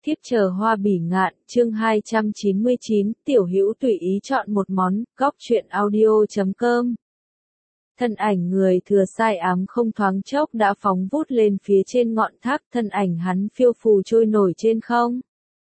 Thiếp chờ hoa bỉ ngạn, chương 299, tiểu hữu tùy ý chọn một món, góc truyện audio.com. Thân ảnh người thừa sai ám không thoáng chốc đã phóng vút lên phía trên ngọn thác, thân ảnh hắn phiêu phù trôi nổi trên không.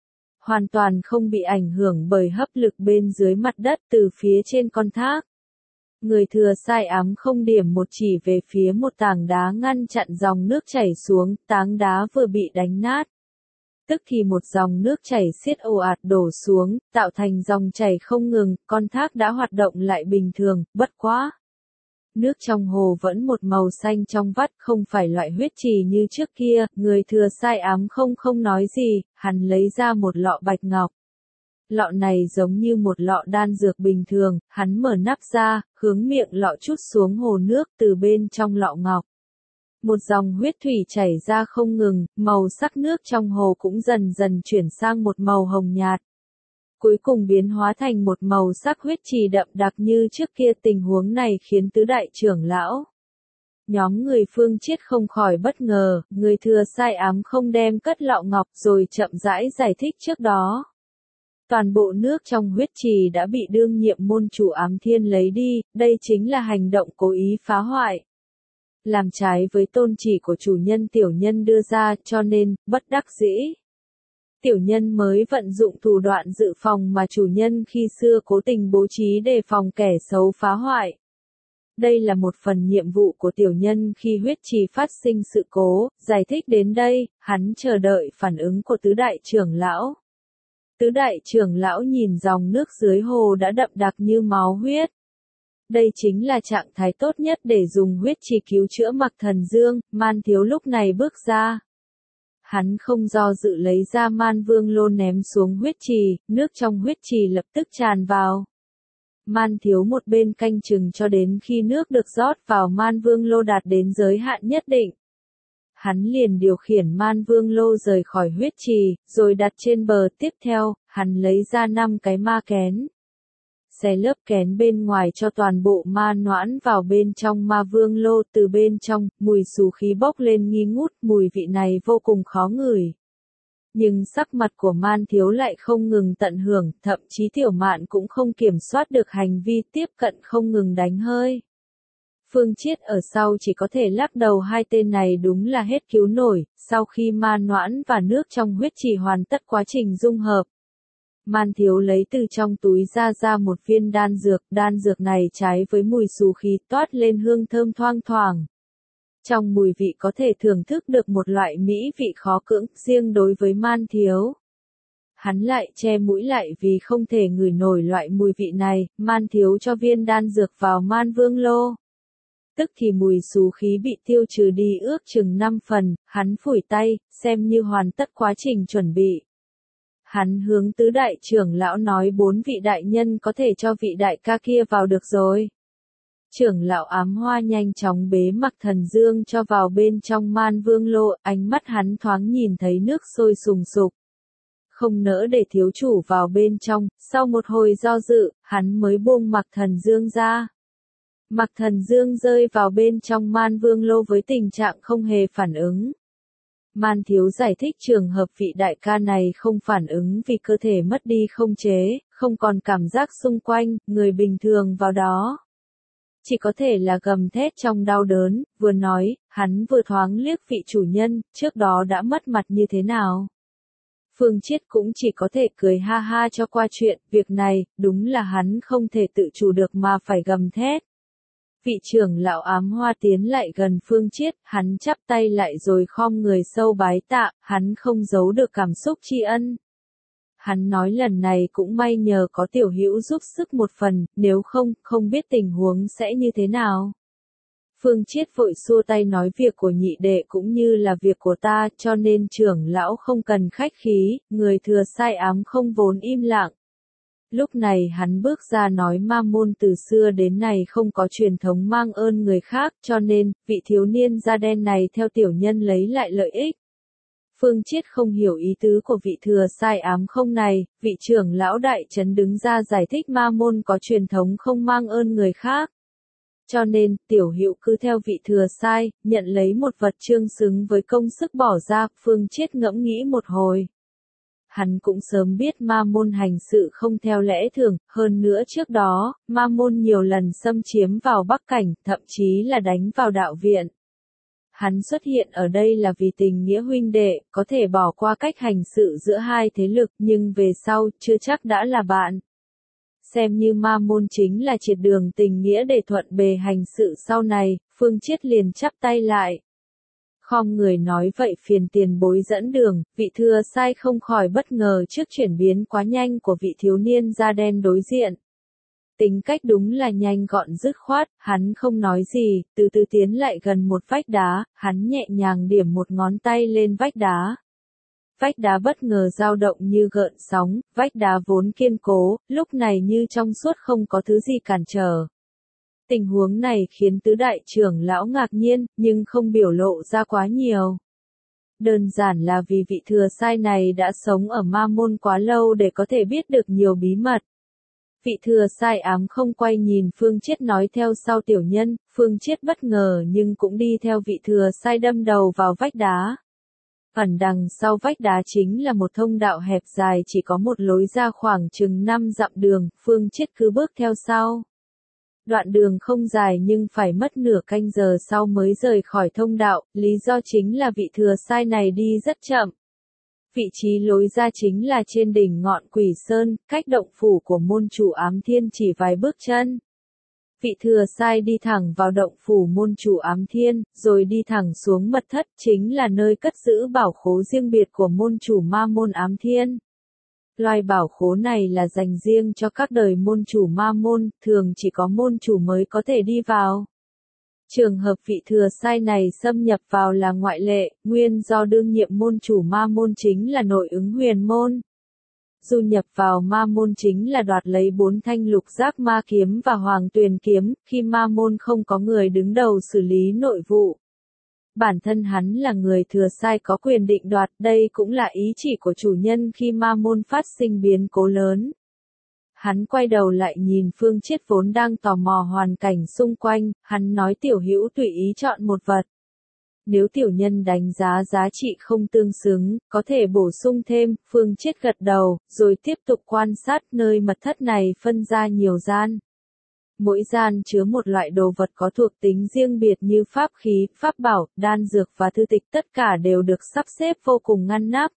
Hoàn toàn không bị ảnh hưởng bởi hấp lực bên dưới mặt đất từ phía trên con thác. Người thừa sai ám không điểm một chỉ về phía một tảng đá ngăn chặn dòng nước chảy xuống, tảng đá vừa bị đánh nát. Tức thì một dòng nước chảy xiết ồ ạt đổ xuống, tạo thành dòng chảy không ngừng, con thác đã hoạt động lại bình thường, bất quá. Nước trong hồ vẫn một màu xanh trong vắt, không phải loại huyết trì như trước kia, người thừa sai ám không nói gì, hắn lấy ra một lọ bạch ngọc. Lọ này giống như một lọ đan dược bình thường, hắn mở nắp ra, hướng miệng lọ chút xuống hồ nước từ bên trong lọ ngọc. Một dòng huyết thủy chảy ra không ngừng, màu sắc nước trong hồ cũng dần dần chuyển sang một màu hồng nhạt. Cuối cùng biến hóa thành một màu sắc huyết trì đậm đặc như trước kia. Tình huống này khiến tứ đại trưởng lão. Nhóm người Phương Chiết không khỏi bất ngờ, người thừa sai ám không đem cất lọ ngọc rồi chậm rãi giải thích trước đó. Toàn bộ nước trong huyết trì đã bị đương nhiệm môn chủ Ám Thiên lấy đi, đây chính là hành động cố ý phá hoại. Làm trái với tôn chỉ của chủ nhân tiểu nhân đưa ra, cho nên, bất đắc dĩ. Tiểu nhân mới vận dụng thủ đoạn dự phòng mà chủ nhân khi xưa cố tình bố trí đề phòng kẻ xấu phá hoại. Đây là một phần nhiệm vụ của tiểu nhân khi huyết trì phát sinh sự cố, giải thích đến đây, hắn chờ đợi phản ứng của tứ đại trưởng lão. Tứ đại trưởng lão nhìn dòng nước dưới hồ đã đậm đặc như máu huyết. Đây chính là trạng thái tốt nhất để dùng huyết trì cứu chữa Mặc Thần Dương. Man Thiếu lúc này bước ra. Hắn không do dự lấy ra Man Vương Lô ném xuống huyết trì, nước trong huyết trì lập tức tràn vào. Man Thiếu một bên canh chừng cho đến khi nước được rót vào Man Vương Lô đạt đến giới hạn nhất định. Hắn liền điều khiển Man Vương Lô rời khỏi huyết trì, rồi đặt trên bờ. Tiếp theo, hắn lấy ra 5 cái ma kén. Xé lớp kén bên ngoài cho toàn bộ ma noãn vào bên trong Ma Vương Lô. Từ bên trong, mùi xù khí bốc lên nghi ngút, mùi vị này vô cùng khó ngửi. Nhưng sắc mặt của Man Thiếu lại không ngừng tận hưởng, thậm chí Tiểu Mạn cũng không kiểm soát được hành vi tiếp cận không ngừng đánh hơi. Phương Chiết ở sau chỉ có thể lắc đầu, hai tên này đúng là hết cứu nổi. Sau khi ma noãn và nước trong huyết trì hoàn tất quá trình dung hợp, Man Thiếu lấy từ trong túi ra một viên đan dược này trái với mùi xù khí toát lên hương thơm thoang thoảng. Trong mùi vị có thể thưởng thức được một loại mỹ vị khó cưỡng, riêng đối với Man Thiếu. Hắn lại che mũi lại vì không thể ngửi nổi loại mùi vị này. Man Thiếu cho viên đan dược vào Man Vương Lô. Tức thì mùi xù khí bị tiêu trừ đi ước chừng 5 phần, hắn phủi tay, xem như hoàn tất quá trình chuẩn bị. Hắn hướng tứ đại trưởng lão nói 4 vị đại nhân có thể cho vị đại ca kia vào được rồi. Trưởng lão Ám Hoa nhanh chóng bế Mặc Thần Dương cho vào bên trong Man Vương Lô, ánh mắt hắn thoáng nhìn thấy nước sôi sùng sục. Không nỡ để thiếu chủ vào bên trong, sau một hồi do dự, hắn mới buông Mặc Thần Dương ra. Mặc Thần Dương rơi vào bên trong Man Vương Lô với tình trạng không hề phản ứng. Man Thiếu giải thích trường hợp vị đại ca này không phản ứng vì cơ thể mất đi không chế, không còn cảm giác xung quanh, người bình thường vào đó chỉ có thể là gầm thét trong đau đớn. Vừa nói, hắn vừa thoáng liếc vị chủ nhân, trước đó đã mất mặt như thế nào. Phương Chiết cũng chỉ có thể cười ha ha cho qua chuyện, việc này, đúng là hắn không thể tự chủ được mà phải gầm thét. Vị trưởng lão Ám Hoa tiến lại gần Phương Chiết, hắn chắp tay lại rồi khom người sâu bái tạ, hắn không giấu được cảm xúc tri ân. Hắn nói lần này cũng may nhờ có tiểu hữu giúp sức một phần, nếu không biết tình huống sẽ như thế nào. Phương Chiết vội xua tay nói việc của nhị đệ cũng như là việc của ta, cho nên trưởng lão không cần khách khí, người thừa sai ám không vốn im lặng. Lúc này hắn bước ra nói ma môn từ xưa đến nay không có truyền thống mang ơn người khác, cho nên, vị thiếu niên da đen này theo tiểu nhân lấy lại lợi ích. Phương Chiết không hiểu ý tứ của vị thừa sai ám không này, vị trưởng lão đại trấn đứng ra giải thích ma môn có truyền thống không mang ơn người khác. Cho nên, tiểu hữu cứ theo vị thừa sai, nhận lấy một vật chương xứng với công sức bỏ ra. Phương Chiết ngẫm nghĩ một hồi. hắn cũng sớm biết ma môn hành sự không theo lẽ thường, hơn nữa trước đó, ma môn nhiều lần xâm chiếm vào Bắc Cảnh, thậm chí là đánh vào đạo viện. Hắn xuất hiện ở đây là vì tình nghĩa huynh đệ, có thể bỏ qua cách hành sự giữa hai thế lực, nhưng về sau, chưa chắc đã là bạn. Xem như ma môn chính là triệt đường tình nghĩa để thuận bề hành sự sau này, Phương Chiết liền chắp tay lại. Khom người nói vậy phiền tiền bối dẫn đường, vị thừa sai không khỏi bất ngờ trước chuyển biến quá nhanh của vị thiếu niên da đen đối diện. Tính cách đúng là nhanh gọn dứt khoát, hắn không nói gì, từ từ tiến lại gần một vách đá, hắn nhẹ nhàng điểm một ngón tay lên vách đá. Vách đá bất ngờ dao động như gợn sóng, vách đá vốn kiên cố, lúc này như trong suốt không có thứ gì cản trở. Tình huống này khiến tứ đại trưởng lão ngạc nhiên, nhưng không biểu lộ ra quá nhiều. Đơn giản là vì vị thừa sai này đã sống ở ma môn quá lâu để có thể biết được nhiều bí mật. Vị thừa sai ám không quay nhìn Phương Chiết nói theo sau tiểu nhân, Phương Chiết bất ngờ nhưng cũng đi theo vị thừa sai đâm đầu vào vách đá. Ẩn đằng sau vách đá chính là một thông đạo hẹp dài chỉ có một lối ra khoảng chừng 5 dặm đường, Phương Chiết cứ bước theo sau. Đoạn đường không dài nhưng phải mất nửa canh giờ sau mới rời khỏi thông đạo, lý do chính là vị thừa sai này đi rất chậm. Vị trí lối ra chính là trên đỉnh ngọn Quỷ Sơn, cách động phủ của môn chủ Ám Thiên chỉ vài bước chân. Vị thừa sai đi thẳng vào động phủ môn chủ Ám Thiên, rồi đi thẳng xuống mật thất, chính là nơi cất giữ bảo khố riêng biệt của môn chủ ma môn Ám Thiên. Loài bảo khố này là dành riêng cho các đời môn chủ ma môn, thường chỉ có môn chủ mới có thể đi vào. Trường hợp vị thừa sai này xâm nhập vào là ngoại lệ, nguyên do đương nhiệm môn chủ ma môn chính là nội ứng huyền môn. Du nhập vào ma môn chính là đoạt lấy 4 thanh lục giác ma kiếm và hoàng tuyền kiếm, khi ma môn không có người đứng đầu xử lý nội vụ. Bản thân hắn là người thừa sai có quyền định đoạt, đây cũng là ý chỉ của chủ nhân khi ma môn phát sinh biến cố lớn. Hắn quay đầu lại nhìn Phương Chiết vốn đang tò mò hoàn cảnh xung quanh, hắn nói tiểu hữu tùy ý chọn một vật. Nếu tiểu nhân đánh giá giá trị không tương xứng, có thể bổ sung thêm, Phương Chiết gật đầu, rồi tiếp tục quan sát nơi mật thất này phân ra nhiều gian. Mỗi gian chứa một loại đồ vật có thuộc tính riêng biệt như pháp khí, pháp bảo, đan dược và thư tịch, tất cả đều được sắp xếp vô cùng ngăn nắp.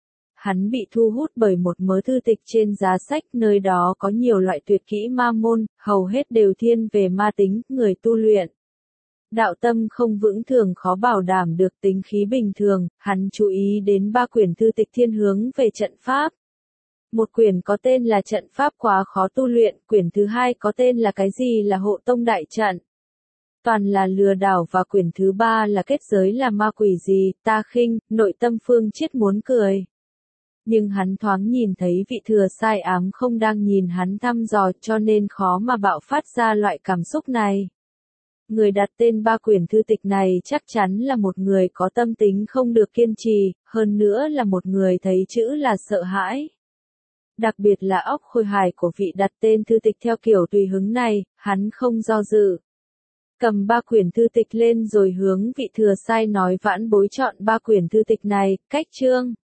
Hắn bị thu hút bởi một mớ thư tịch trên giá sách, nơi đó có nhiều loại tuyệt kỹ ma môn, hầu hết đều thiên về ma tính, người tu luyện. Đạo tâm không vững thường khó bảo đảm được tính khí bình thường, hắn chú ý đến 3 quyển thư tịch thiên hướng về trận pháp. Một quyển có tên là trận pháp quá khó tu luyện, quyển thứ hai có tên là cái gì là hộ tông đại trận. Toàn là lừa đảo, và quyển thứ ba là kết giới là ma quỷ gì, ta khinh, nội tâm Phương Chiết muốn cười. Nhưng hắn thoáng nhìn thấy vị thừa sai ám không đang nhìn hắn thăm dò, cho nên khó mà bạo phát ra loại cảm xúc này. Người đặt tên 3 quyển thư tịch này chắc chắn là một người có tâm tính không được kiên trì, hơn nữa là một người thấy chữ là sợ hãi. Đặc biệt là óc khôi hài của vị đặt tên thư tịch theo kiểu tùy hứng này, hắn không do dự. Cầm 3 quyển thư tịch lên rồi hướng vị thừa sai nói vãn bối chọn 3 quyển thư tịch này, cách chương.